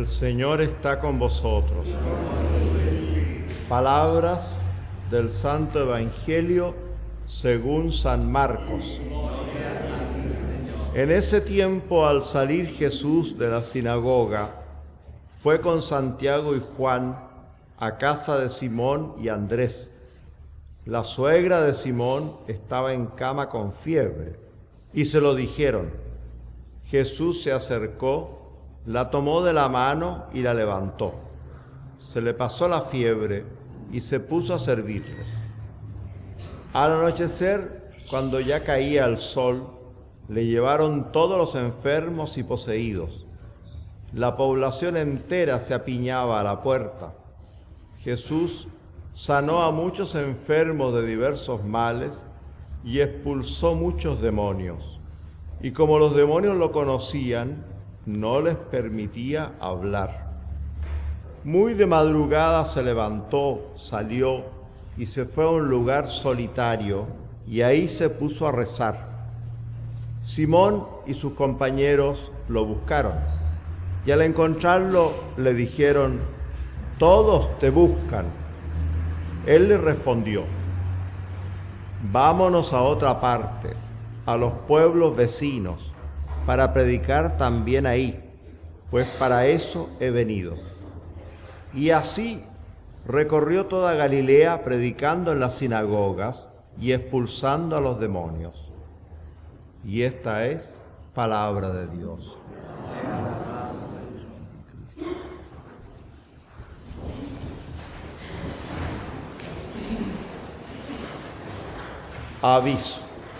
El Señor está con vosotros. Palabras del Santo Evangelio según San Marcos. En ese tiempo, al salir Jesús de la sinagoga, fue con Santiago y Juan a casa de Simón y Andrés. La suegra de Simón estaba en cama con fiebre, y se lo dijeron. Jesús se acercó, la tomó de la mano y la levantó. Se le pasó la fiebre y se puso a servirles. Al anochecer, cuando ya caía el sol, le llevaron todos los enfermos y poseídos. La población entera se apiñaba a la puerta. Jesús sanó a muchos enfermos de diversos males y expulsó muchos demonios. Y como los demonios lo conocían, no les permitía hablar. Muy de madrugada se levantó, salió y se fue a un lugar solitario y ahí se puso a rezar. Simón y sus compañeros lo buscaron y al encontrarlo le dijeron: «Todos te buscan». Él les respondió: «Vámonos a otra parte, a los pueblos vecinos, para predicar también ahí, pues para eso he venido». Y así recorrió toda Galilea predicando en las sinagogas y expulsando a los demonios. Y esta es palabra de Dios. Aviso.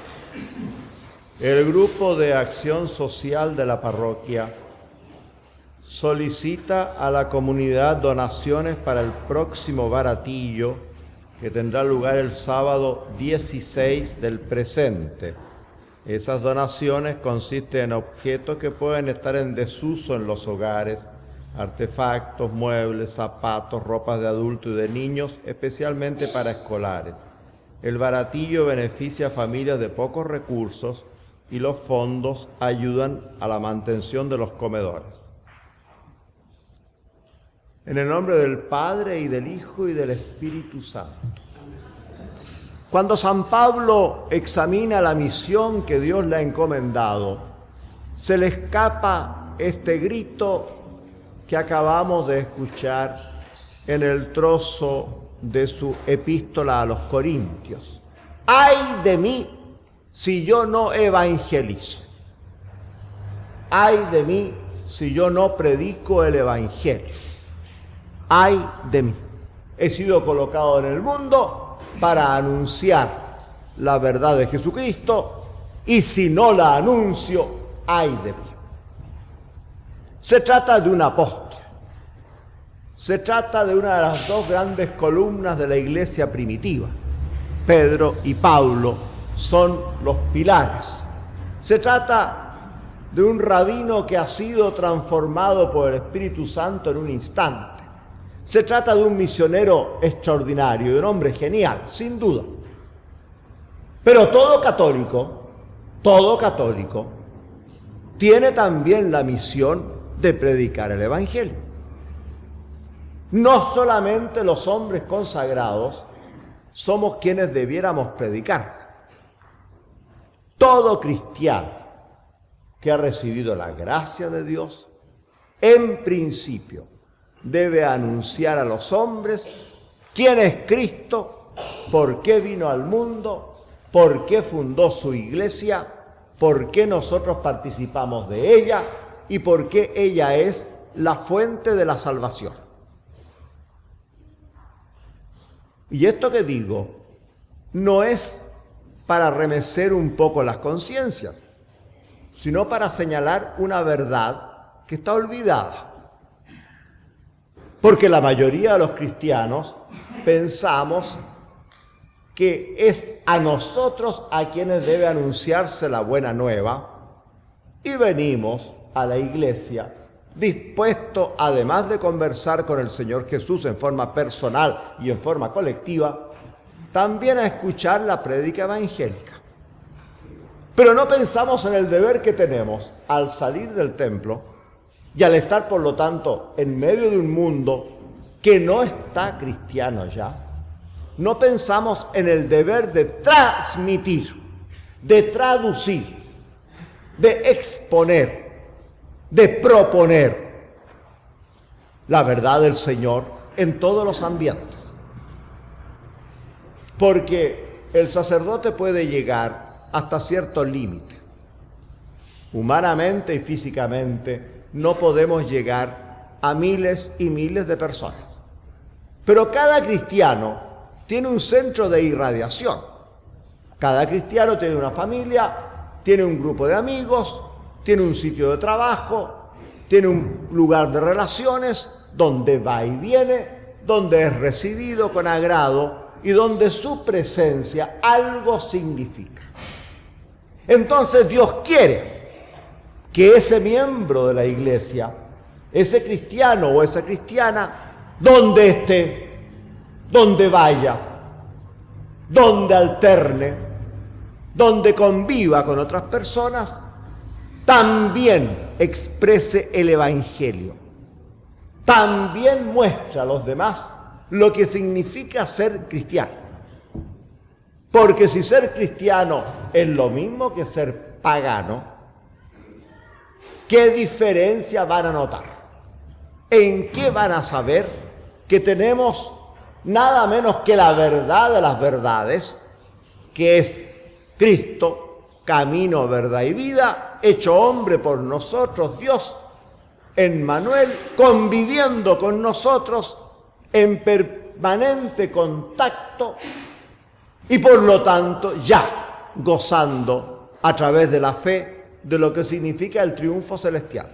El Grupo de Acción Social de la parroquia solicita a la comunidad donaciones para el próximo baratillo que tendrá lugar el sábado 16 del presente. Esas donaciones consisten en objetos que pueden estar en desuso en los hogares, artefactos, muebles, zapatos, ropas de adultos y de niños, especialmente para escolares. El baratillo beneficia a familias de pocos recursos y los fondos ayudan a la mantención de los comedores. En el nombre del Padre, y del Hijo, y del Espíritu Santo. Cuando San Pablo examina la misión que Dios le ha encomendado, se le escapa este grito que acabamos de escuchar en el trozo de su epístola a los Corintios. ¡Ay de mí si yo no evangelizo! ¡Ay de mí si yo no predico el Evangelio! ¡Ay de mí! He sido colocado en el mundo para anunciar la verdad de Jesucristo, y si no la anuncio, ¡ay de mí! Se trata de un apóstol. Se trata de una de las dos grandes columnas de la iglesia primitiva. Pedro y Pablo son los pilares. Se trata de un rabino que ha sido transformado por el Espíritu Santo en un instante. Se trata de un misionero extraordinario, de un hombre genial, sin duda. Pero todo católico, tiene también la misión de predicar el Evangelio. No solamente los hombres consagrados somos quienes debiéramos predicar. Todo cristiano que ha recibido la gracia de Dios, en principio, debe anunciar a los hombres quién es Cristo, por qué vino al mundo, por qué fundó su iglesia, por qué nosotros participamos de ella y por qué ella es la fuente de la salvación. Y esto que digo no es para remecer un poco las conciencias, sino para señalar una verdad que está olvidada. Porque la mayoría de los cristianos pensamos que es a nosotros a quienes debe anunciarse la buena nueva, y venimos a la iglesia dispuestos, además de conversar con el Señor Jesús en forma personal y en forma colectiva, también a escuchar la prédica evangélica. Pero no pensamos en el deber que tenemos al salir del templo Y al estar, por lo tanto, en medio de un mundo que no está cristiano ya, no pensamos en el deber de transmitir, de traducir, de exponer, de proponer la verdad del Señor en todos los ambientes. Porque el sacerdote puede llegar hasta cierto límite. Humanamente y físicamente no podemos llegar a miles y miles de personas. Pero cada cristiano tiene un centro de irradiación. Cada cristiano tiene una familia, tiene un grupo de amigos, tiene un sitio de trabajo, tiene un lugar de relaciones donde va y viene, donde es recibido con agrado y donde su presencia algo significa. Entonces Dios quiere que ese miembro de la iglesia, ese cristiano o esa cristiana, donde esté, donde vaya, donde alterne, donde conviva con otras personas, también exprese el Evangelio. También muestra a los demás lo que significa ser cristiano. Porque si ser cristiano es lo mismo que ser pagano, ¿qué diferencia van a notar? ¿En qué van a saber que tenemos nada menos que la verdad de las verdades, que es Cristo, camino, verdad y vida, hecho hombre por nosotros, Dios, Emmanuel, conviviendo con nosotros en permanente contacto y por lo tanto ya gozando a través de la fe de lo que significa el triunfo celestial?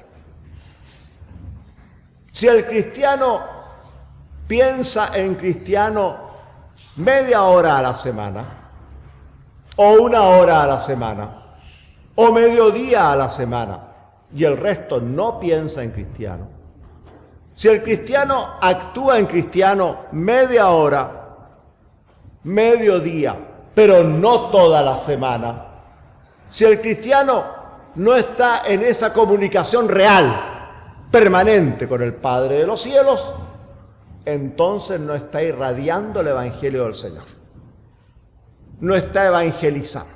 Si el cristiano piensa en cristiano media hora a la semana, o una hora a la semana, o mediodía a la semana, y el resto no piensa en cristiano, si el cristiano actúa en cristiano media hora, mediodía, pero no toda la semana, si el cristiano no está en esa comunicación real, permanente con el Padre de los cielos, entonces no está irradiando el Evangelio del Señor. No está evangelizando.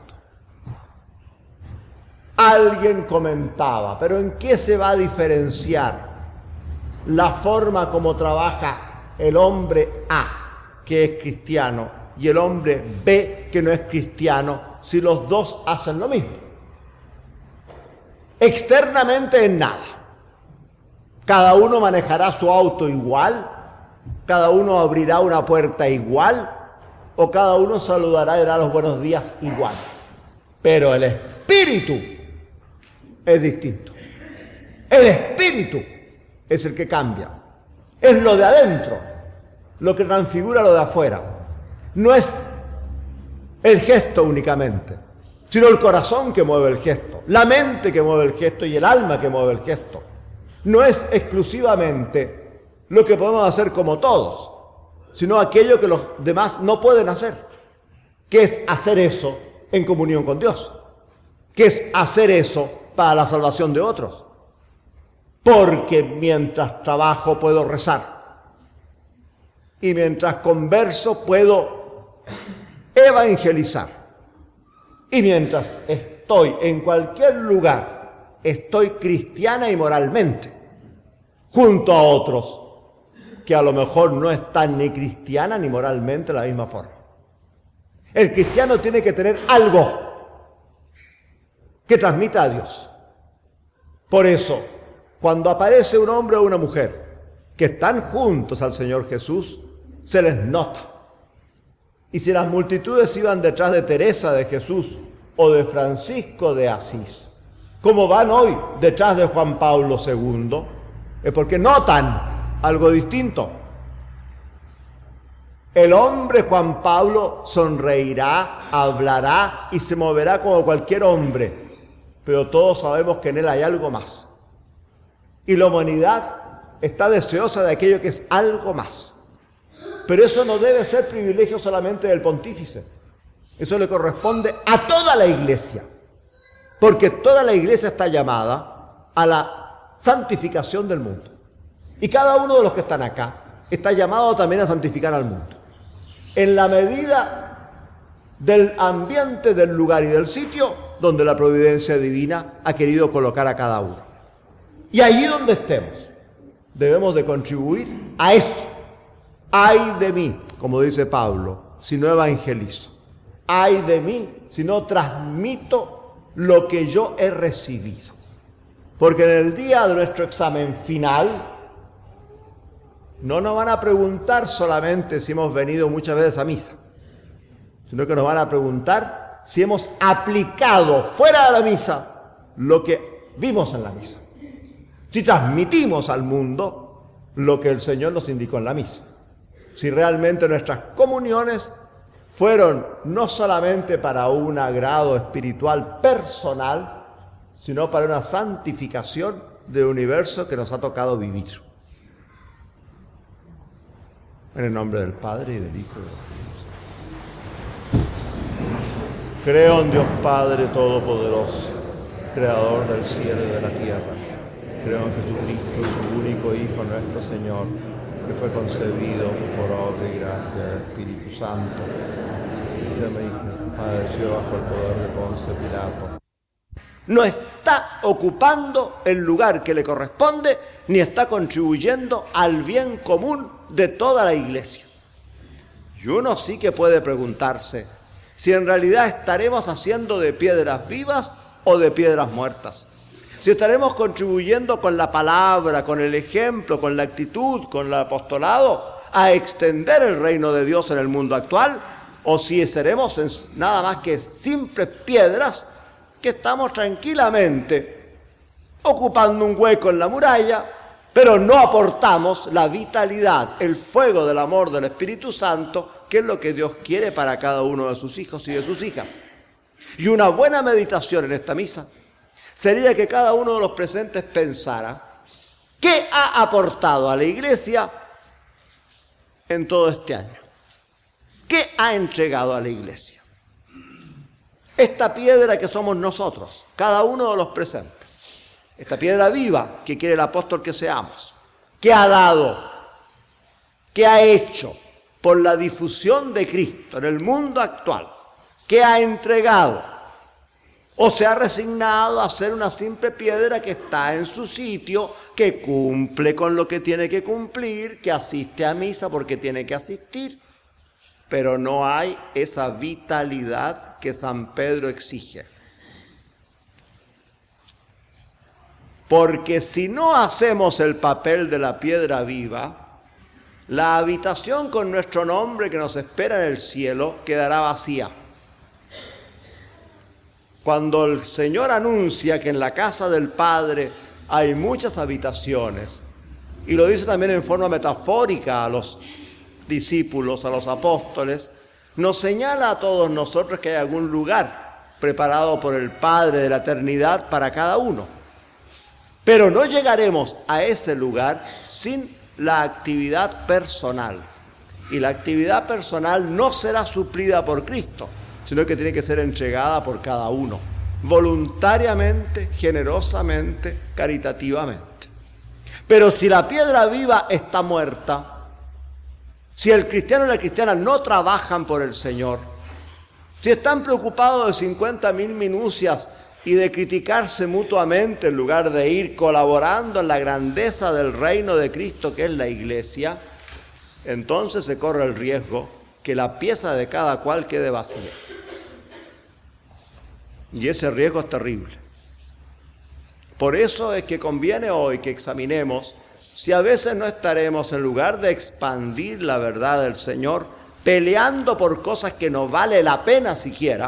Alguien comentaba, pero ¿en qué se va a diferenciar la forma como trabaja el hombre A, que es cristiano, y el hombre B, que no es cristiano, si los dos hacen lo mismo? Externamente en nada. Cada uno manejará su auto igual, cada uno abrirá una puerta igual, o cada uno saludará y dará los buenos días igual. Pero el espíritu es distinto. El espíritu es el que cambia. Es lo de adentro, lo que transfigura lo de afuera. No es el gesto únicamente, sino el corazón que mueve el gesto, la mente que mueve el gesto y el alma que mueve el gesto. No es exclusivamente lo que podemos hacer como todos, sino aquello que los demás no pueden hacer, que es hacer eso en comunión con Dios, que es hacer eso para la salvación de otros. Porque mientras trabajo puedo rezar, y mientras converso puedo evangelizar, y mientras estoy en cualquier lugar, estoy cristiana y moralmente, junto a otros que a lo mejor no están ni cristiana ni moralmente de la misma forma. El cristiano tiene que tener algo que transmita a Dios. Por eso, cuando aparece un hombre o una mujer que están juntos al Señor Jesús, se les nota. Y si las multitudes iban detrás de Teresa de Jesús o de Francisco de Asís, como van hoy detrás de Juan Pablo II, es porque notan algo distinto. El hombre Juan Pablo sonreirá, hablará y se moverá como cualquier hombre, pero todos sabemos que en él hay algo más. Y la humanidad está deseosa de aquello que es algo más. Pero eso no debe ser privilegio solamente del pontífice. Eso le corresponde a toda la iglesia. Porque toda la iglesia está llamada a la santificación del mundo. Y cada uno de los que están acá está llamado también a santificar al mundo. En la medida del ambiente, del lugar y del sitio donde la providencia divina ha querido colocar a cada uno. Y allí donde estemos, debemos de contribuir a eso. Ay de mí, como dice Pablo, si no evangelizo. Ay de mí, si no transmito lo que yo he recibido. Porque en el día de nuestro examen final, no nos van a preguntar solamente si hemos venido muchas veces a misa, sino que nos van a preguntar si hemos aplicado fuera de la misa lo que vimos en la misa. Si transmitimos al mundo lo que el Señor nos indicó en la misa. Si realmente nuestras comuniones fueron no solamente para un agrado espiritual personal, sino para una santificación del universo que nos ha tocado vivir. En el nombre del Padre y del Hijo y del Espíritu Santo. Creo en Dios Padre Todopoderoso, Creador del cielo y de la tierra. Creo en Jesucristo, su único Hijo, nuestro Señor, que fue concebido por obra y gracia del Espíritu Santo. Padeció bajo el poder de Poncio Pilato. No está ocupando el lugar que le corresponde, ni está contribuyendo al bien común de toda la iglesia. Y uno sí que puede preguntarse si en realidad estaremos haciendo de piedras vivas o de piedras muertas. Si estaremos contribuyendo con la palabra, con el ejemplo, con la actitud, con el apostolado, a extender el reino de Dios en el mundo actual, o si seremos nada más que simples piedras que estamos tranquilamente ocupando un hueco en la muralla, pero no aportamos la vitalidad, el fuego del amor del Espíritu Santo, que es lo que Dios quiere para cada uno de sus hijos y de sus hijas. Y una buena meditación en esta misa sería que cada uno de los presentes pensara qué ha aportado a la iglesia en todo este año. ¿Qué ha entregado a la iglesia? Esta piedra que somos nosotros, cada uno de los presentes. Esta piedra viva que quiere el apóstol que seamos. ¿Qué ha dado? ¿Qué ha hecho por la difusión de Cristo en el mundo actual? ¿Qué ha entregado? ¿O se ha resignado a ser una simple piedra que está en su sitio, que cumple con lo que tiene que cumplir, que asiste a misa porque tiene que asistir? Pero no hay esa vitalidad que San Pedro exige. Porque si no hacemos el papel de la piedra viva, la habitación con nuestro nombre que nos espera en el cielo quedará vacía. Cuando el Señor anuncia que en la casa del Padre hay muchas habitaciones, y lo dice también en forma metafórica a los discípulos, a los apóstoles, nos señala a todos nosotros que hay algún lugar preparado por el Padre de la eternidad para cada uno. Pero no llegaremos a ese lugar sin la actividad personal. Y la actividad personal no será suplida por Cristo, sino que tiene que ser entregada por cada uno, voluntariamente, generosamente, caritativamente. Pero si la piedra viva está muerta, si el cristiano y la cristiana no trabajan por el Señor, si están preocupados de 50.000 minucias y de criticarse mutuamente en lugar de ir colaborando en la grandeza del reino de Cristo que es la iglesia, entonces se corre el riesgo que la pieza de cada cual quede vacía. Y ese riesgo es terrible. Por eso es que conviene hoy que examinemos si a veces no estaremos, en lugar de expandir la verdad del Señor, peleando por cosas que no vale la pena siquiera,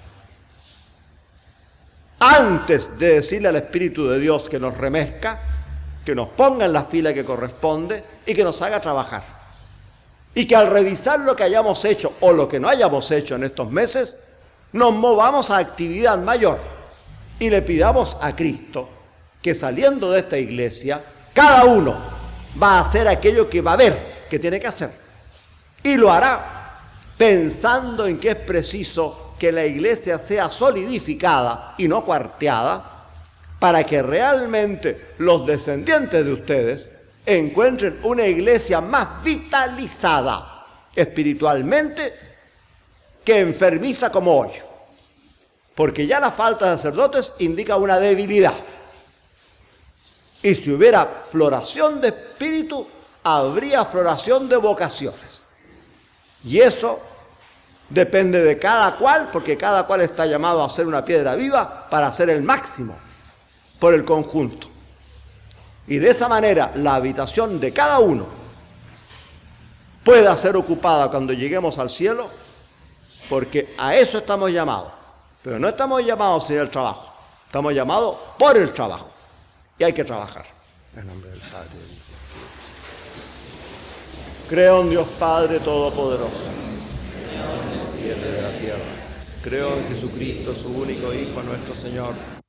antes de decirle al Espíritu de Dios que nos remezca, que nos ponga en la fila que corresponde y que nos haga trabajar. Y que al revisar lo que hayamos hecho o lo que no hayamos hecho en estos meses, nos movamos a actividad mayor y le pidamos a Cristo que saliendo de esta iglesia, cada uno va a hacer aquello que va a ver que tiene que hacer. Y lo hará pensando en que es preciso que la iglesia sea solidificada y no cuarteada para que realmente los descendientes de ustedes encuentren una iglesia más vitalizada espiritualmente que enfermiza como hoy. Porque ya la falta de sacerdotes indica una debilidad. Y si hubiera floración de espíritu, habría floración de vocaciones. Y eso depende de cada cual, porque cada cual está llamado a ser una piedra viva para hacer el máximo por el conjunto. Y de esa manera la habitación de cada uno pueda ser ocupada cuando lleguemos al cielo, porque a eso estamos llamados. Pero no estamos llamados a hacer el trabajo, estamos llamados por el trabajo. Y hay que trabajar. En nombre del Padre. Creo en Dios Padre Todopoderoso, Creador del cielo y de la tierra. Creo en Jesucristo, su único Hijo, nuestro Señor,